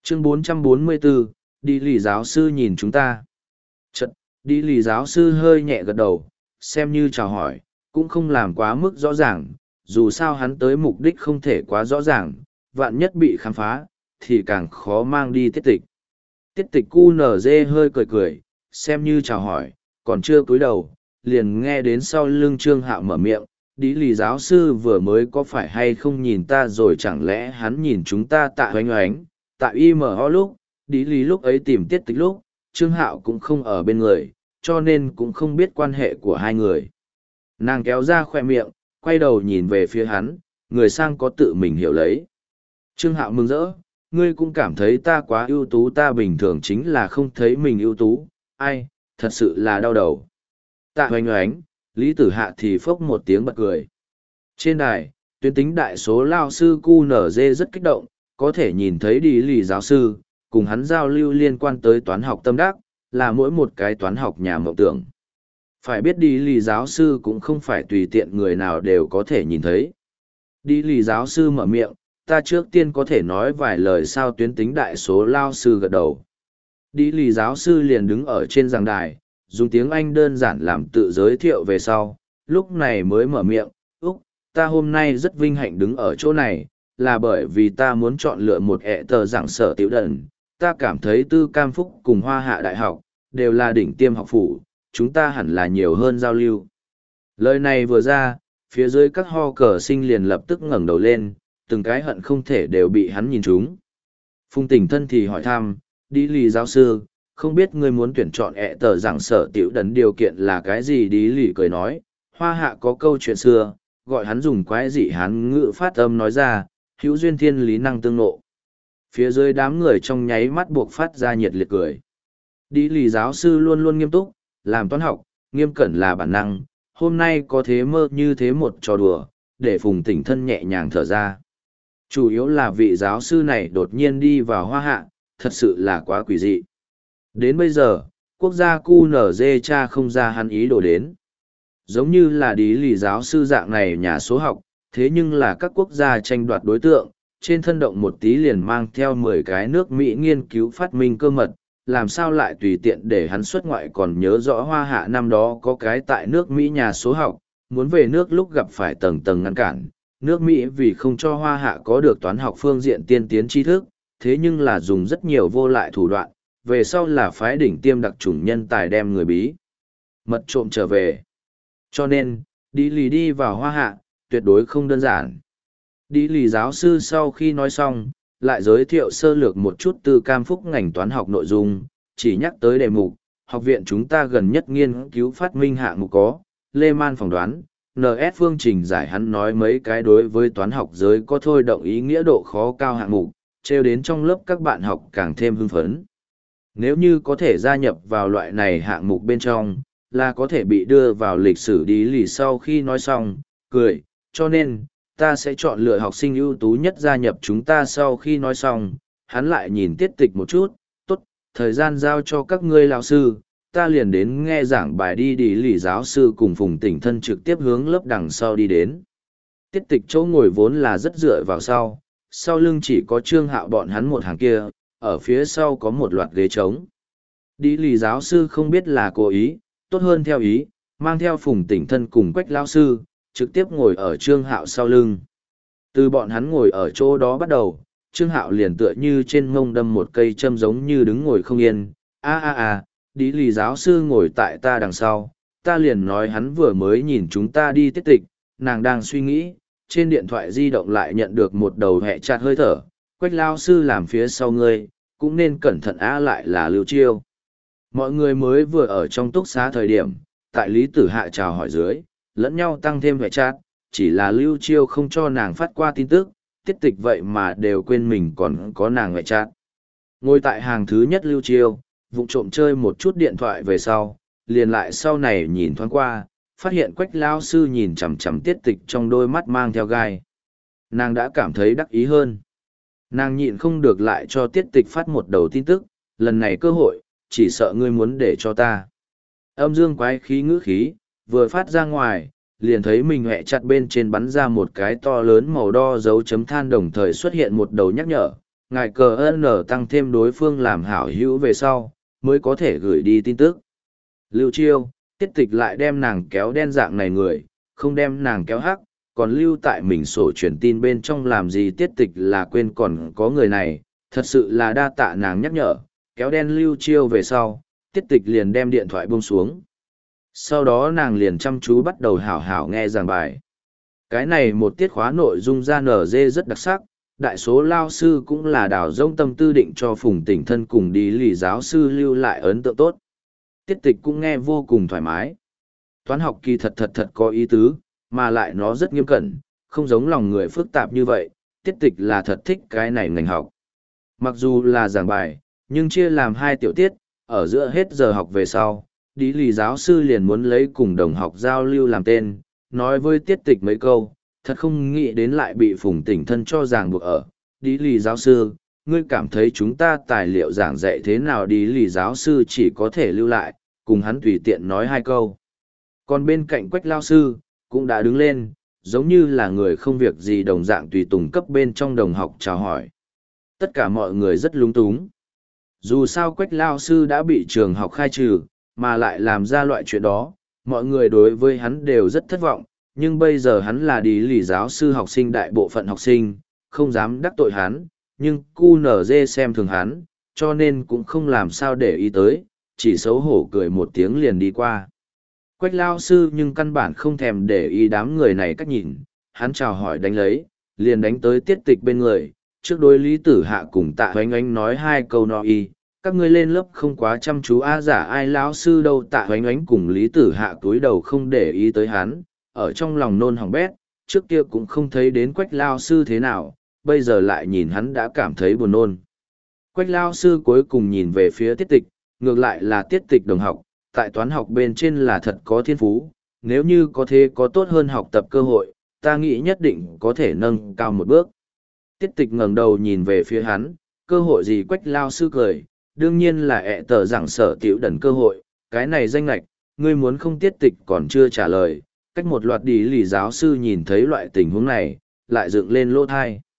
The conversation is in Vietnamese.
Chương 444, đi lì giáo sư nhìn chúng ta. Chật, đi lì giáo sư hơi nhẹ gật đầu, xem như chào hỏi, cũng không làm quá mức rõ ràng, dù sao hắn tới mục đích không thể quá rõ ràng, vạn nhất bị khám phá, thì càng khó mang đi tiết tịch. Tiết tịch QNZ hơi cười cười, xem như chào hỏi, còn chưa cúi đầu, liền nghe đến sau lưng Trương Hạo mở miệng, đi lì giáo sư vừa mới có phải hay không nhìn ta rồi chẳng lẽ hắn nhìn chúng ta tại oánh oánh, tại IMO lúc, đi lì lúc ấy tìm tiết tịch lúc, Trương Hạo cũng không ở bên người, cho nên cũng không biết quan hệ của hai người. Nàng kéo ra khoe miệng, quay đầu nhìn về phía hắn, người sang có tự mình hiểu lấy. Trương Hạo mừng rỡ, ngươi cũng cảm thấy ta quá ưu tú, ta bình thường chính là không thấy mình ưu tú, ai, thật sự là đau đầu. Tạ hoành oánh, Lý Tử Hạ thì phốc một tiếng bật cười. Trên đài, tuyến tính đại số lao sư QNZ rất kích động, có thể nhìn thấy đi lì giáo sư, cùng hắn giao lưu liên quan tới toán học tâm đắc, là mỗi một cái toán học nhà mộng tưởng. Phải biết đi lì giáo sư cũng không phải tùy tiện người nào đều có thể nhìn thấy. Đi lì giáo sư mở miệng, ta trước tiên có thể nói vài lời sao tuyến tính đại số lao sư gật đầu. Đi lì giáo sư liền đứng ở trên giảng đài, dùng tiếng Anh đơn giản làm tự giới thiệu về sau, lúc này mới mở miệng, Úc, ta hôm nay rất vinh hạnh đứng ở chỗ này, là bởi vì ta muốn chọn lựa một ẹ tờ giảng sở tiểu đần, ta cảm thấy Tư Cam Phúc cùng Hoa Hạ Đại học, đều là đỉnh tiêm học phủ, chúng ta hẳn là nhiều hơn giao lưu. Lời này vừa ra, phía dưới các ho cờ sinh liền lập tức ngẩng đầu lên, từng cái hận không thể đều bị hắn nhìn trúng. Phùng Tỉnh Thân thì hỏi thăm, đi lì giáo sư, không biết ngươi muốn tuyển chọn ẹ tờ giảng sở tiểu đần điều kiện là cái gì? Đi lì cười nói, Hoa Hạ có câu chuyện xưa, gọi hắn dùng quái dị hán ngữ phát âm nói ra, hữu duyên thiên lý năng tương nộ. Phía dưới đám người trong nháy mắt buộc phát ra nhiệt liệt cười. Đi lì giáo sư luôn luôn nghiêm túc, làm toán học, nghiêm cẩn là bản năng, hôm nay có thế mơ như thế một trò đùa, để Phùng Tỉnh Thân nhẹ nhàng thở ra. Chủ yếu là vị giáo sư này đột nhiên đi vào Hoa Hạ, thật sự là quá quỷ dị. Đến bây giờ, quốc gia QNZ cha không ra hắn ý đồ đến. Giống như là đi lì giáo sư dạng này nhà số học, thế nhưng là các quốc gia tranh đoạt đối tượng, trên thân động một tí liền mang theo 10 cái nước Mỹ nghiên cứu phát minh cơ mật, làm sao lại tùy tiện để hắn xuất ngoại. Còn nhớ rõ Hoa Hạ năm đó có cái tại nước Mỹ nhà số học, muốn về nước lúc gặp phải tầng tầng ngăn cản. Nước Mỹ vì không cho Hoa Hạ có được toán học phương diện tiên tiến tri thức, thế nhưng là dùng rất nhiều vô lại thủ đoạn, về sau là phái đỉnh tiêm đặc chủng nhân tài đem người bí mật trộm trở về. Cho nên, đi lì đi vào Hoa Hạ, tuyệt đối không đơn giản. Đi lì giáo sư sau khi nói xong, lại giới thiệu sơ lược một chút Tư Cam Phúc ngành toán học nội dung, chỉ nhắc tới đề mục, học viện chúng ta gần nhất nghiên cứu phát minh hạng mục có, Lê Man phỏng đoán, NS phương trình giải. Hắn nói mấy cái đối với toán học giới có thôi động ý nghĩa độ khó cao hạng mục, trêu đến trong lớp các bạn học càng thêm hưng phấn. Nếu như có thể gia nhập vào loại này hạng mục bên trong, là có thể bị đưa vào lịch sử. Đi lì sau khi nói xong, cười, cho nên, ta sẽ chọn lựa học sinh ưu tú nhất gia nhập chúng ta. Sau khi nói xong, hắn lại nhìn tiết tịch một chút, tốt, thời gian giao cho các ngươi lão sư, ta liền đến nghe giảng bài đi. Đi lì giáo sư cùng Phùng Tỉnh Thân trực tiếp hướng lớp đằng sau đi đến. Tiết tịch chỗ ngồi vốn là rất dựa vào sau lưng chỉ có Trương Hạo bọn hắn một hàng kia, ở phía sau có một loạt ghế trống. Đi lì giáo sư không biết là cố ý, tốt hơn theo ý, mang theo Phùng Tỉnh Thân cùng Quách lão sư, trực tiếp ngồi ở Trương Hạo sau lưng. Từ bọn hắn ngồi ở chỗ đó bắt đầu, Trương Hạo liền tựa như trên mông đâm một cây châm giống như đứng ngồi không yên. Đi lì giáo sư ngồi tại ta đằng sau, ta liền nói hắn vừa mới nhìn chúng ta đi tiết tịch, nàng đang suy nghĩ, trên điện thoại di động lại nhận được một đầu hẹ chặt hơi thở, Quách lao sư làm phía sau ngươi, cũng nên cẩn thận. Lại là Lưu Chiêu. Mọi người mới vừa ở trong túc xá thời điểm, tại Lý Tử Hạ chào hỏi dưới, lẫn nhau tăng thêm hệ chat, chỉ là Lưu Chiêu không cho nàng phát qua tin tức, tiết tịch vậy mà đều quên mình còn có nàng hệ chat. Ngồi tại hàng thứ nhất Lưu Chiêu, vụng trộm chơi một chút điện thoại về sau, liền lại sau này nhìn thoáng qua, phát hiện Quách lao sư nhìn chằm chằm tiết tịch trong đôi mắt mang theo gai. Nàng đã cảm thấy đắc ý hơn. Nàng nhịn không được lại cho tiết tịch phát một đầu tin tức, lần này cơ hội, chỉ sợ ngươi muốn để cho ta. Âm dương quái khí ngữ khí, vừa phát ra ngoài, liền thấy mình hẹ chặt bên trên bắn ra một cái to lớn màu đo dấu chấm than, đồng thời xuất hiện một đầu nhắc nhở, ngài cờ ơn nở tăng thêm đối phương làm hảo hữu về sau, mới có thể gửi đi tin tức. Lưu Chiêu, tiết tịch lại đem nàng kéo đen dạng này người, không đem nàng kéo hắc, còn lưu tại mình sổ truyền tin bên trong làm gì tiết tịch là quên còn có người này, thật sự là đa tạ nàng nhắc nhở, kéo đen Lưu Chiêu về sau, tiết tịch liền đem điện thoại buông xuống. Sau đó nàng liền chăm chú bắt đầu hảo hảo nghe giảng bài. Cái này một tiết khóa nội dung ra nở dê rất đặc sắc, đại số lao sư cũng là đào rông tâm tư định cho Phùng Tỉnh Thân cùng đi lì giáo sư lưu lại ấn tượng tốt. Tiết tịch cũng nghe vô cùng thoải mái. Toán học kỳ thật thật có ý tứ, mà lại nó rất nghiêm cẩn, không giống lòng người phức tạp như vậy, tiết tịch là thật thích cái này ngành học. Mặc dù là giảng bài, nhưng chia làm 2 tiểu tiết, ở giữa hết giờ học về sau, đi lì giáo sư liền muốn lấy cùng đồng học giao lưu làm tên, nói với tiết tịch mấy câu, thật không nghĩ đến lại bị Phùng Tỉnh Thân cho ràng buộc ở. Đi lì giáo sư, ngươi cảm thấy chúng ta tài liệu giảng dạy thế nào? Đi lì giáo sư chỉ có thể lưu lại, cùng hắn tùy tiện nói 2 câu. Còn bên cạnh Quách lao sư, cũng đã đứng lên, giống như là người không việc gì đồng dạng tùy tùng cấp bên trong đồng học chào hỏi. Tất cả mọi người rất lúng túng. Dù sao Quách lao sư đã bị trường học khai trừ, mà lại làm ra loại chuyện đó, mọi người đối với hắn đều rất thất vọng, nhưng bây giờ hắn là đi lì giáo sư học sinh đại bộ phận học sinh, không dám đắc tội hắn, nhưng QNZ xem thường hắn, cho nên cũng không làm sao để ý tới, chỉ xấu hổ cười một tiếng liền đi qua. Quách lao sư nhưng căn bản không thèm để ý đám người này cách nhìn, hắn chào hỏi đánh lấy, liền đánh tới tiết tịch bên người, trước đối Lý Tử Hạ cùng Tạ Hoánh Ánh nói 2 câu no y, các ngươi lên lớp không quá chăm chú giả ai lão sư đâu. Tạ Hoánh Ánh cùng Lý Tử Hạ túi đầu không để ý tới hắn, ở trong lòng nôn hỏng bét, trước kia cũng không thấy đến Quách lao sư thế nào, bây giờ lại nhìn hắn đã cảm thấy buồn nôn. Quách lao sư cuối cùng nhìn về phía tiết tịch, ngược lại là tiết tịch đồng học, tại toán học bên trên là thật có thiên phú, nếu như có thế có tốt hơn học tập cơ hội, ta nghĩ nhất định có thể nâng cao một bước. Tiết tịch ngẩng đầu nhìn về phía hắn, cơ hội gì? Quách lao sư cười, đương nhiên là ẹ tờ giảng sở tiểu đần cơ hội, cái này danh lạch, ngươi muốn không? Tiết tịch còn chưa trả lời, cách một loạt đi lì giáo sư nhìn thấy loại tình huống này, lại dựng lên lỗ thai.